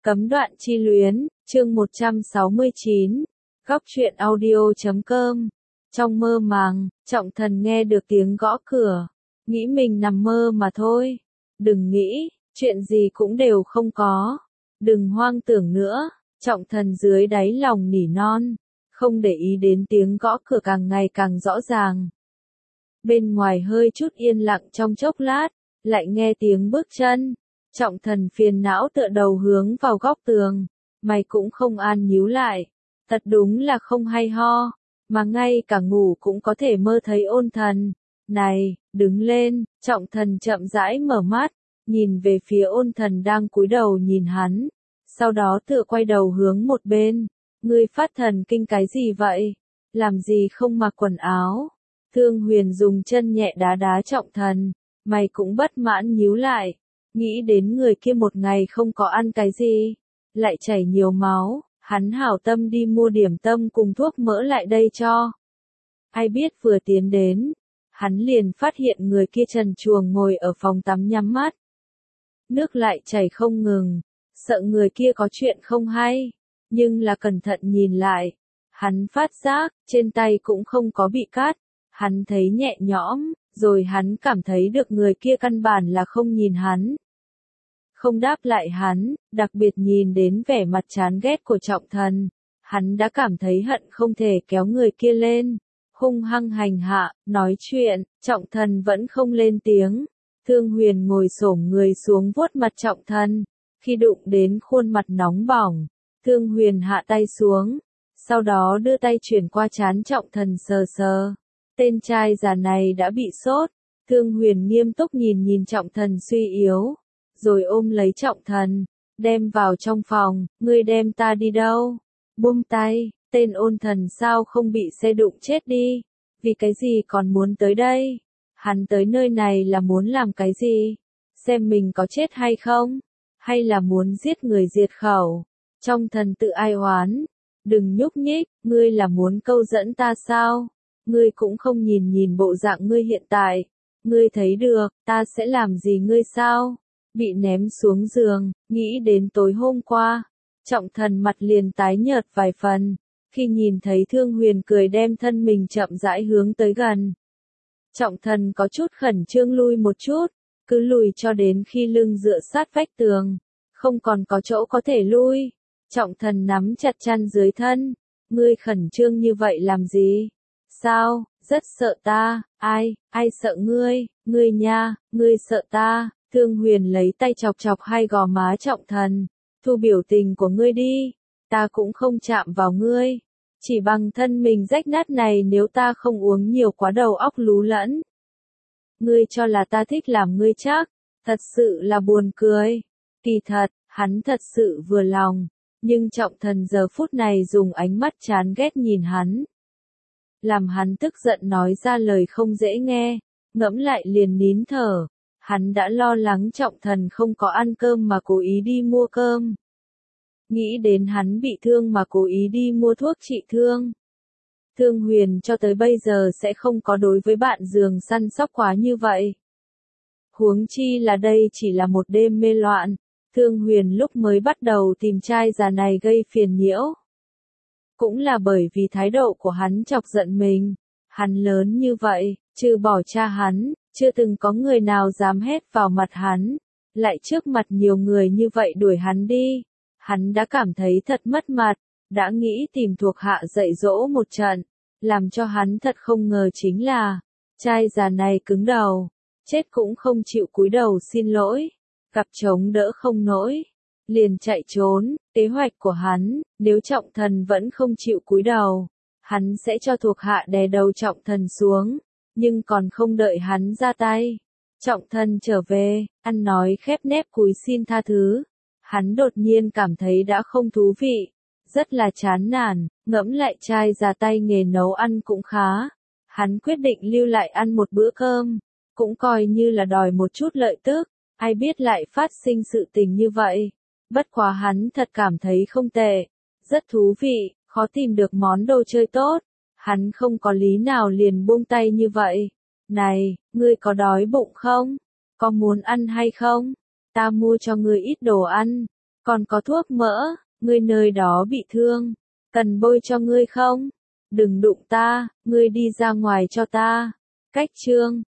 Cấm đoạn chi luyến, chương 169, góc truyện audio.com. Trong mơ màng, Trọng Thần nghe được tiếng gõ cửa, nghĩ mình nằm mơ mà thôi. Đừng nghĩ, chuyện gì cũng đều không có. Đừng hoang tưởng nữa, Trọng Thần dưới đáy lòng nỉ non, không để ý đến tiếng gõ cửa càng ngày càng rõ ràng. Bên ngoài hơi chút yên lặng trong chốc lát, lại nghe tiếng bước chân. Trọng Thần phiền não tựa đầu hướng vào góc tường, mày cũng không an nhíu lại. Thật đúng là không hay ho, mà ngay cả ngủ cũng có thể mơ thấy Ôn Thần. Này, đứng lên, Trọng Thần chậm rãi mở mắt, nhìn về phía Ôn Thần đang cúi đầu nhìn hắn, sau đó tựa quay đầu hướng một bên. Ngươi phát thần kinh cái gì vậy? Làm gì không mặc quần áo? Thương Huyền dùng chân nhẹ đá đá Trọng Thần, mày cũng bất mãn nhíu lại. Nghĩ đến người kia một ngày không có ăn cái gì, lại chảy nhiều máu, hắn hảo tâm đi mua điểm tâm cùng thuốc mỡ lại đây cho. Ai biết vừa tiến đến, hắn liền phát hiện người kia trần truồng ngồi ở phòng tắm nhắm mắt. Nước lại chảy không ngừng, sợ người kia có chuyện không hay, nhưng là cẩn thận nhìn lại, hắn phát giác, trên tay cũng không có bị cắt, hắn thấy nhẹ nhõm, rồi hắn cảm thấy được người kia căn bản là không nhìn hắn. Không đáp lại hắn, đặc biệt nhìn đến vẻ mặt chán ghét của Trọng Thần, hắn đã cảm thấy hận không thể kéo người kia lên, hung hăng hành hạ, nói chuyện. Trọng Thần vẫn không lên tiếng. Thương Huyền ngồi xổm người xuống vuốt mặt Trọng Thần, khi đụng đến khuôn mặt nóng bỏng, Thương Huyền hạ tay xuống, sau đó đưa tay chuyển qua trán Trọng Thần sờ sờ. Tên trai già này đã bị sốt. Thương Huyền nghiêm túc nhìn nhìn Trọng Thần suy yếu, rồi ôm lấy Trọng Thần, đem vào trong phòng. Ngươi đem ta đi đâu? Buông tay. Tên Ôn Thần sao không bị xe đụng chết đi? Vì cái gì còn muốn tới đây? Hắn tới nơi này là muốn làm cái gì? Xem mình có chết hay không? Hay là muốn giết người diệt khẩu? Trong thần tự ai oán. Đừng nhúc nhích, ngươi là muốn câu dẫn ta sao? Ngươi cũng không nhìn nhìn bộ dạng ngươi hiện tại. Ngươi thấy được, ta sẽ làm gì ngươi sao? Bị ném xuống giường, nghĩ đến tối hôm qua. Trọng Thần mặt liền tái nhợt vài phần, khi nhìn thấy Thương Huyền cười đem thân mình chậm rãi hướng tới gần. Trọng Thần có chút khẩn trương lui một chút, cứ lùi cho đến khi lưng dựa sát vách tường, không còn có chỗ có thể lui. Trọng Thần nắm chặt chăn dưới thân. Ngươi khẩn trương như vậy làm gì? Sao, rất sợ ta? Ai sợ ngươi? Ngươi nha, ngươi sợ ta? Thương Huyền lấy tay chọc chọc hai gò má Trọng Thần. Thu biểu tình của ngươi đi, ta cũng không chạm vào ngươi. Chỉ bằng thân mình rách nát này nếu ta không uống nhiều quá đầu óc lú lẫn. Ngươi cho là ta thích làm ngươi chắc, thật sự là buồn cười. Kỳ thật, hắn thật sự vừa lòng, nhưng Trọng Thần giờ phút này dùng ánh mắt chán ghét nhìn hắn. Làm hắn tức giận nói ra lời không dễ nghe, ngẫm lại liền nín thở. Hắn đã lo lắng Trọng Thần không có ăn cơm mà cố ý đi mua cơm. Nghĩ đến hắn bị thương mà cố ý đi mua thuốc trị thương. Thương Huyền cho tới bây giờ sẽ không có đối với bạn giường săn sóc quá như vậy. Huống chi là đây chỉ là một đêm mê loạn. Thương Huyền lúc mới bắt đầu tìm trai già này gây phiền nhiễu. Cũng là bởi vì thái độ của hắn chọc giận mình. Hắn lớn như vậy, trừ bỏ cha hắn, chưa từng có người nào dám hét vào mặt hắn, lại trước mặt nhiều người như vậy đuổi hắn đi. Hắn đã cảm thấy thật mất mặt, đã nghĩ tìm thuộc hạ dạy dỗ một trận. Làm cho hắn thật không ngờ chính là, trai già này cứng đầu, chết cũng không chịu cúi đầu xin lỗi, gặp chống đỡ không nổi, liền chạy trốn. Kế hoạch của hắn, nếu Trọng Thần vẫn không chịu cúi đầu, hắn sẽ cho thuộc hạ đè đầu Trọng Thần xuống. Nhưng còn không đợi hắn ra tay, Trọng Thần trở về, ăn nói khép nép cúi xin tha thứ. Hắn đột nhiên cảm thấy đã không thú vị, rất là chán nản. Ngẫm lại trai già tay nghề nấu ăn cũng khá, hắn quyết định lưu lại ăn một bữa cơm, cũng coi như là đòi một chút lợi tức. Ai biết lại phát sinh sự tình như vậy. Bất quá hắn thật cảm thấy không tệ, rất thú vị, khó tìm được món đồ chơi tốt. Hắn không có lý nào liền buông tay như vậy. Này, ngươi có đói bụng không? Có muốn ăn hay không? Ta mua cho ngươi ít đồ ăn. Còn có thuốc mỡ, ngươi nơi đó bị thương, cần bôi cho ngươi không? Đừng đụng ta, ngươi đi ra ngoài cho ta. Cách chương